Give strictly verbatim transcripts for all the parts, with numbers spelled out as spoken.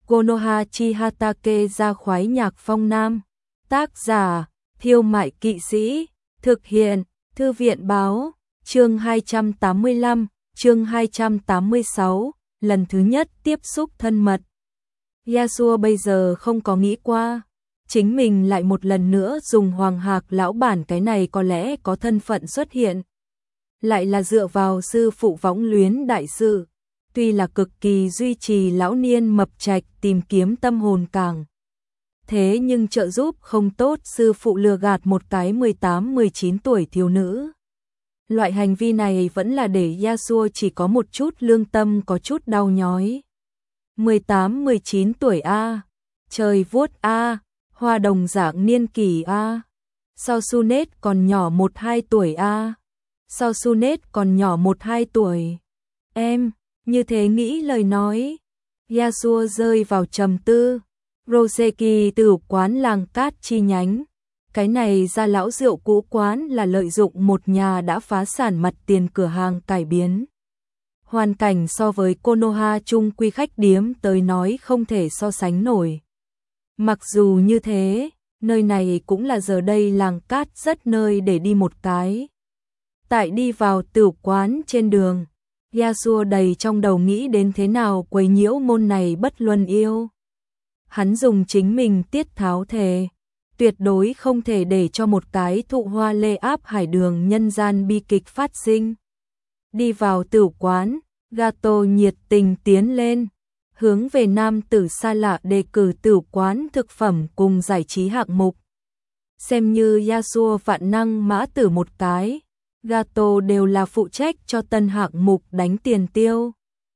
Konoha Chihatake ra khoái nhạc phong nam. Tác giả, Thiêu Mại Kỵ Sĩ. Thực hiện, Thư viện Báo. Chương hai trăm tám mươi lăm, chương hai trăm tám mươi sáu, lần thứ nhất tiếp xúc thân mật. Yasuo bây giờ không có nghĩ qua, chính mình lại một lần nữa dùng Hoàng Hạc lão bản, cái này có lẽ có thân phận xuất hiện. Lại là dựa vào sư phụ Võng Luyến đại sư, tuy là cực kỳ duy trì lão niên mập trạch tìm kiếm tâm hồn càng. Thế nhưng trợ giúp không tốt, sư phụ lừa gạt một cái mười tám mười chín tuổi thiếu nữ. Loại hành vi này vẫn là để Yasuo chỉ có một chút lương tâm có chút đau nhói. mười tám mười chín tuổi a, trời vuốt a, hoa đồng dạng niên kỷ a. Sao Sunet còn nhỏ một hai tuổi a. Sao Sunet còn nhỏ một hai tuổi. Em, như thế nghĩ lời nói. Yasuo rơi vào trầm tư. Roseki tử quán làng cát chi nhánh. Cái này ra lão rượu cũ quán là lợi dụng một nhà đã phá sản mặt tiền cửa hàng cải biến. Hoàn cảnh so với Konoha chung quy khách điếm tới nói không thể so sánh nổi. Mặc dù như thế, nơi này cũng là giờ đây làng cát rất nơi để đi một cái. Tại đi vào tử quán trên đường, Yasuo đầy trong đầu nghĩ đến thế nào quấy nhiễu môn này bất luân yêu. Hắn dùng chính mình tiết tháo thề, tuyệt đối không thể để cho một cái thụ hoa lê áp hải đường nhân gian bi kịch phát sinh. Đi vào tử quán, Gato nhiệt tình tiến lên, hướng về nam tử xa lạ đề cử tử quán thực phẩm cùng giải trí hạng mục. Xem như Yasuo vạn năng mã tử một cái, Gato đều là phụ trách cho tân hạng mục đánh tiền tiêu.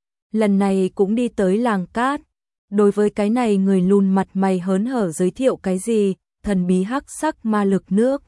Lần này cũng đi tới làng cát, đối với cái này người lùn mặt mày hớn hở giới thiệu cái gì, thần bí hắc sắc ma lực nước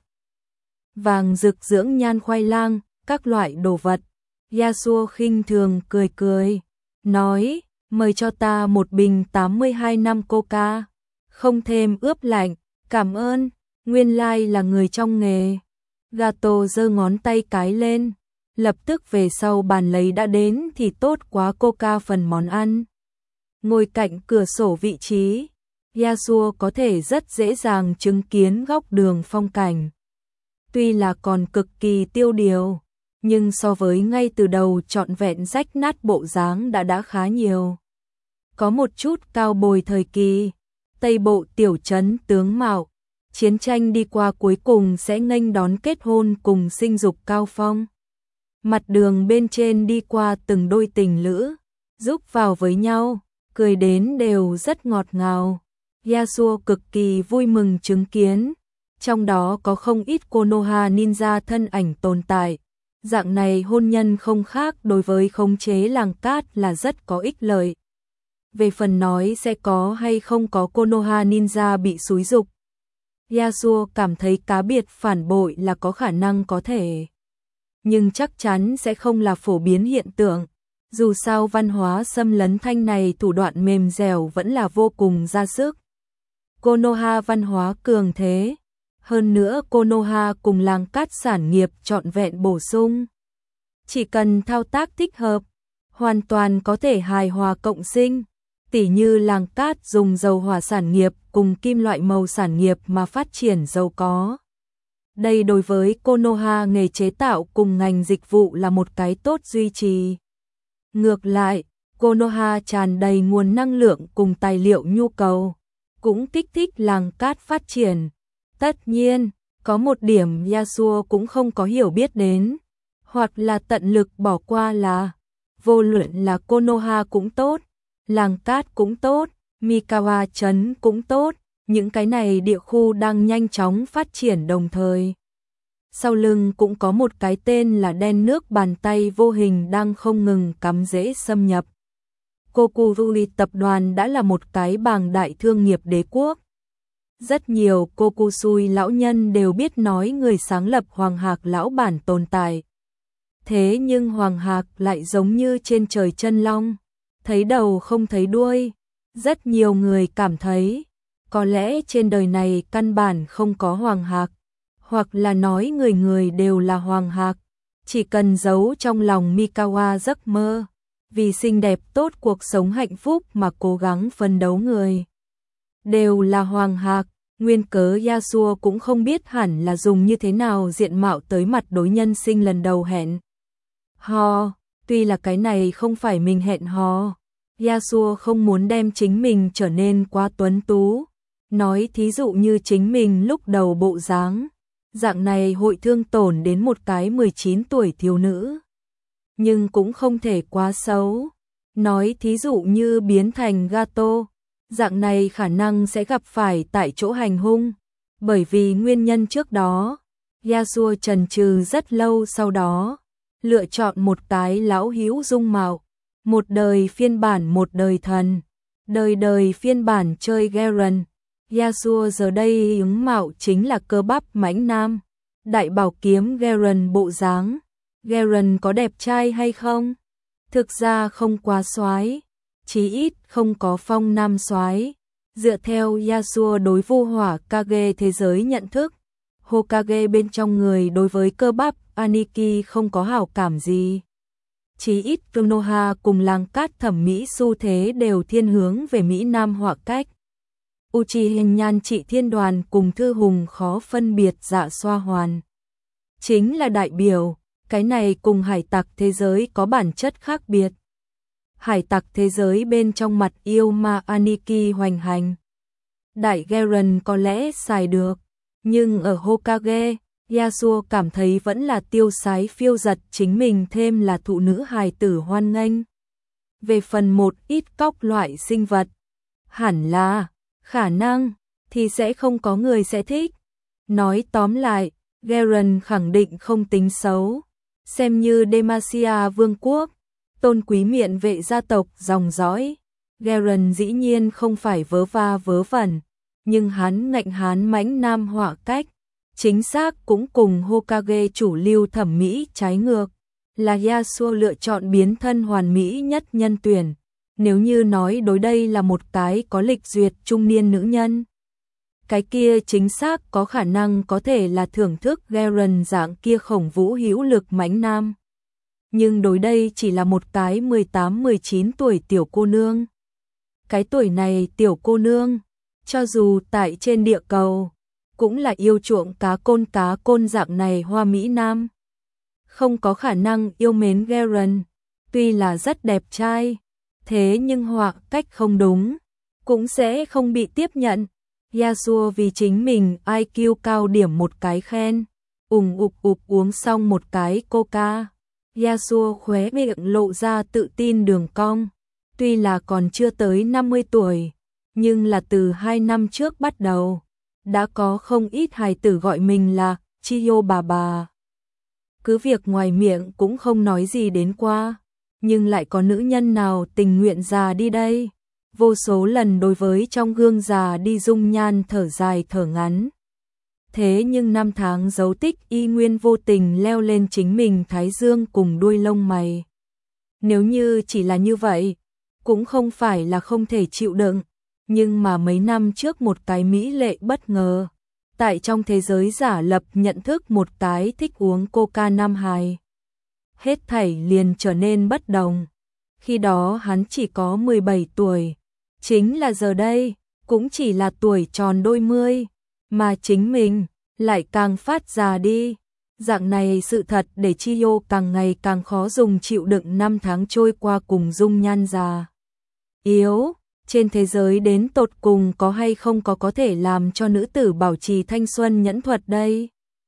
vàng rực dưỡng nhan khoai lang, các loại đồ vật. Yasuo khinh thường cười cười, nói, mời cho ta một bình tám mươi hai năm coca, không thêm ướp lạnh, cảm ơn, nguyên lai là người trong nghề. Gato giơ ngón tay cái lên, lập tức về sau bàn lấy đã đến thì tốt quá coca phần món ăn. Ngồi cạnh cửa sổ vị trí, Yasuo có thể rất dễ dàng chứng kiến góc đường phong cảnh. Tuy là còn cực kỳ tiêu điều, nhưng so với ngay từ đầu trọn vẹn rách nát bộ dáng đã đã khá nhiều. Có một chút cao bồi thời kỳ, Tây Bộ tiểu trấn tướng mạo, chiến tranh đi qua cuối cùng sẽ nghênh đón kết hôn cùng sinh dục cao phong. Mặt đường bên trên đi qua từng đôi tình lữ, giúp vào với nhau, cười đến đều rất ngọt ngào. Yasuo cực kỳ vui mừng chứng kiến, trong đó có không ít Konoha ninja thân ảnh tồn tại. Dạng này hôn nhân không khác đối với khống chế làng cát là rất có ích lợi. Về phần nói sẽ có hay không có Konoha ninja bị xúi giục, Yasuo cảm thấy cá biệt phản bội là có khả năng có thể, nhưng chắc chắn sẽ không là phổ biến hiện tượng. Dù sao văn hóa xâm lấn thanh này thủ đoạn mềm dẻo vẫn là vô cùng ra sức. Konoha văn hóa cường thế, hơn nữa Konoha cùng làng cát sản nghiệp trọn vẹn bổ sung. Chỉ cần thao tác thích hợp, hoàn toàn có thể hài hòa cộng sinh. Tỉ như làng cát dùng dầu hỏa sản nghiệp cùng kim loại màu sản nghiệp mà phát triển giàu có. Đây đối với Konoha nghề chế tạo cùng ngành dịch vụ là một cái tốt duy trì. Ngược lại, Konoha tràn đầy nguồn năng lượng cùng tài liệu nhu cầu, cũng kích thích làng cát phát triển. Tất nhiên, có một điểm Yasuo cũng không có hiểu biết đến, hoặc là tận lực bỏ qua là, vô luận là Konoha cũng tốt, làng cát cũng tốt, Mikawa trấn cũng tốt, những cái này địa khu đang nhanh chóng phát triển đồng thời. Sau lưng cũng có một cái tên là đen nước bàn tay vô hình đang không ngừng cắm rễ xâm nhập. Kokuzuri tập đoàn đã là một cái bàng đại thương nghiệp đế quốc. Rất nhiều Kokusui lão nhân đều biết nói người sáng lập Hoàng Hạc lão bản tồn tại. Thế nhưng Hoàng Hạc lại giống như trên trời chân long, thấy đầu không thấy đuôi. Rất nhiều người cảm thấy, có lẽ trên đời này căn bản không có Hoàng Hạc, hoặc là nói người người đều là Hoàng Hạc, chỉ cần giấu trong lòng Mikawa giấc mơ, vì xinh đẹp tốt cuộc sống hạnh phúc mà cố gắng phấn đấu người. Đều là hoàng hạc, nguyên cớ Yasuo cũng không biết hẳn là dùng như thế nào diện mạo tới mặt đối nhân sinh lần đầu hẹn hò, tuy là cái này không phải mình hẹn hò. Yasuo không muốn đem chính mình trở nên quá tuấn tú, nói thí dụ như chính mình lúc đầu bộ dáng, dạng này hội thương tổn đến một cái mười chín tuổi thiếu nữ. Nhưng cũng không thể quá xấu, nói thí dụ như biến thành gato, dạng này khả năng sẽ gặp phải tại chỗ hành hung, bởi vì nguyên nhân trước đó, Yasuo chần chừ rất lâu sau đó, lựa chọn một cái lão hữu dung mạo, một đời phiên bản một đời thần, đời đời phiên bản chơi Garen. Yasuo giờ đây ứng mạo chính là cơ bắp mãnh nam, đại bảo kiếm Garen bộ dáng. Garen có đẹp trai hay không? Thực ra không quá soái, chí ít không có phong nam soái. Dựa theo Yasuo đối vô hỏa Kage thế giới nhận thức, Hokage bên trong người đối với cơ bắp Aniki không có hảo cảm gì. Chí ít Konoha cùng làng cát thẩm mỹ xu thế đều thiên hướng về Mỹ Nam họa cách. Uchiha Nhan Trị Thiên Đoàn cùng Thư Hùng khó phân biệt dạ xoa hoàn. Chính là đại biểu, cái này cùng hải tặc thế giới có bản chất khác biệt. Hải tặc thế giới bên trong mặt yêu ma Aniki hoành hành. Đại Garen có lẽ xài được, nhưng ở Hokage, Yasuo cảm thấy vẫn là tiêu sái phiêu giật chính mình thêm là thụ nữ hài tử hoan nghênh. Về phần một ít cóc loại sinh vật, hẳn là, khả năng, thì sẽ không có người sẽ thích. Nói tóm lại, Garen khẳng định không tính xấu, xem như Demacia vương quốc, tôn quý miện vệ gia tộc dòng dõi. Garen dĩ nhiên không phải vớ va vớ vẩn, nhưng hắn ngạnh hán mãnh nam họa cách, chính xác cũng cùng Hokage chủ lưu thẩm mỹ trái ngược, là Yasuo lựa chọn biến thân hoàn mỹ nhất nhân tuyển. Nếu như nói đối đây là một cái có lịch duyệt trung niên nữ nhân, cái kia chính xác có khả năng có thể là thưởng thức Garen dạng kia khổng vũ hữu lực mãnh nam. Nhưng đối đây chỉ là một cái mười tám mười chín tuổi tiểu cô nương. Cái tuổi này tiểu cô nương, cho dù tại trên địa cầu, cũng là yêu chuộng cá côn cá côn dạng này hoa mỹ nam. Không có khả năng yêu mến Garen, tuy là rất đẹp trai, thế nhưng họa cách không đúng, cũng sẽ không bị tiếp nhận. Yasuo vì chính mình i kiu cao điểm một cái khen, ủng ục ục uống xong một cái coca. Yasuo khóe miệng lộ ra tự tin đường cong, tuy là còn chưa tới năm mươi tuổi, nhưng là từ hai năm trước bắt đầu, đã có không ít hài tử gọi mình là Chiyo bà bà. Cứ việc ngoài miệng cũng không nói gì đến qua, nhưng lại có nữ nhân nào tình nguyện già đi đây. Vô số lần đối với trong gương già đi dung nhan thở dài thở ngắn. Thế nhưng năm tháng dấu tích y nguyên vô tình leo lên chính mình thái dương cùng đuôi lông mày. Nếu như chỉ là như vậy, cũng không phải là không thể chịu đựng, nhưng mà mấy năm trước một cái mỹ lệ bất ngờ, tại trong thế giới giả lập nhận thức một cái thích uống coca nam hài. Hết thảy liền trở nên bất đồng. Khi đó hắn chỉ có mười bảy tuổi, chính là giờ đây, cũng chỉ là tuổi tròn đôi mươi, mà chính mình lại càng phát già đi. Dạng này sự thật để Chiyo càng ngày càng khó dùng chịu đựng năm tháng trôi qua cùng dung nhan già yếu. Trên thế giới đến tột cùng có hay không có có thể làm cho nữ tử bảo trì thanh xuân nhẫn thuật đây?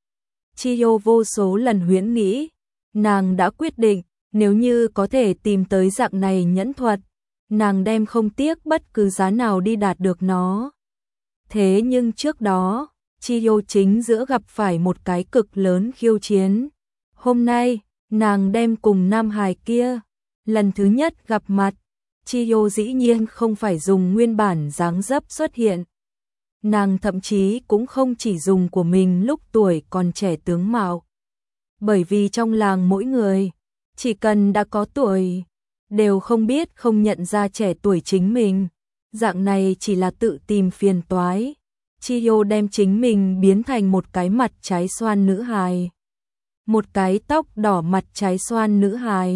Chiyo vô số lần huyễn nghĩ, nàng đã quyết định, nếu như có thể tìm tới dạng này nhẫn thuật, nàng đem không tiếc bất cứ giá nào đi đạt được nó. Thế nhưng trước đó, Chiyo chính giữa gặp phải một cái cực lớn khiêu chiến. Hôm nay, nàng đem cùng nam hài kia, lần thứ nhất gặp mặt, Chiyo dĩ nhiên không phải dùng nguyên bản dáng dấp xuất hiện. Nàng thậm chí cũng không chỉ dùng của mình lúc tuổi còn trẻ tướng mạo. Bởi vì trong làng mỗi người, chỉ cần đã có tuổi, đều không biết không nhận ra trẻ tuổi chính mình. Dạng này chỉ là tự tìm phiền toái. Chiyo đem chính mình biến thành một cái mặt trái xoan nữ hài. Một cái tóc đỏ mặt trái xoan nữ hài.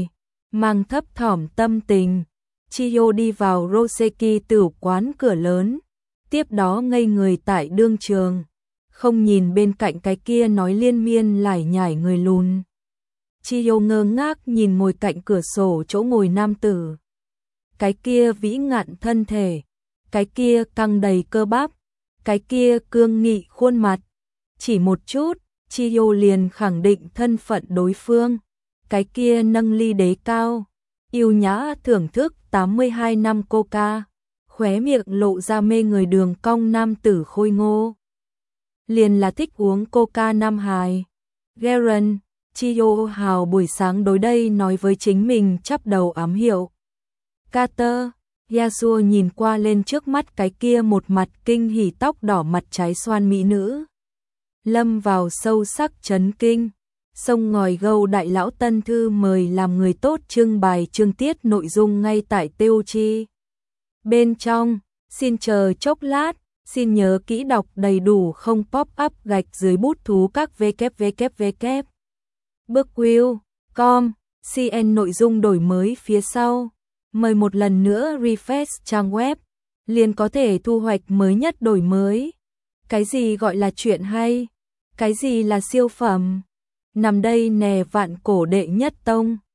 mang thấp thỏm tâm tình, Chiyo đi vào Roseki tử quán cửa lớn, tiếp đó ngây người tại đương trường, không nhìn bên cạnh cái kia nói liên miên lải nhải người lùn. Chiyo ngơ ngác nhìn ngồi cạnh cửa sổ chỗ ngồi nam tử. Cái kia vĩ ngạn thân thể, cái kia căng đầy cơ bắp, cái kia cương nghị khuôn mặt. Chỉ một chút, Chiyo liền khẳng định thân phận đối phương. Cái kia nâng ly đế cao, yêu nhã thưởng thức tám mươi hai năm coca, khóe miệng lộ ra mê người đường cong nam tử khôi ngô. Liền là thích uống coca nam hài. Garen, Chiyo hào buổi sáng đối đây nói với chính mình chắp đầu ám hiệu. Carter, Yasuo nhìn qua lên trước mắt cái kia một mặt kinh hỉ tóc đỏ mặt trái xoan mỹ nữ. Lâm vào sâu sắc chấn kinh. Sông ngòi gâu đại lão tân thư mời làm người tốt trưng bày chương tiết nội dung ngay tại Têu Chi. Bên trong, xin chờ chốc lát, xin nhớ kỹ đọc đầy đủ không pop up gạch dưới bút thú các www. Bookwheel, com, cn nội dung đổi mới phía sau. Mời một lần nữa refresh trang web, liền có thể thu hoạch mới nhất đổi mới. Cái gì gọi là chuyện hay? Cái gì là siêu phẩm? Nằm đây nè vạn cổ đệ nhất tông.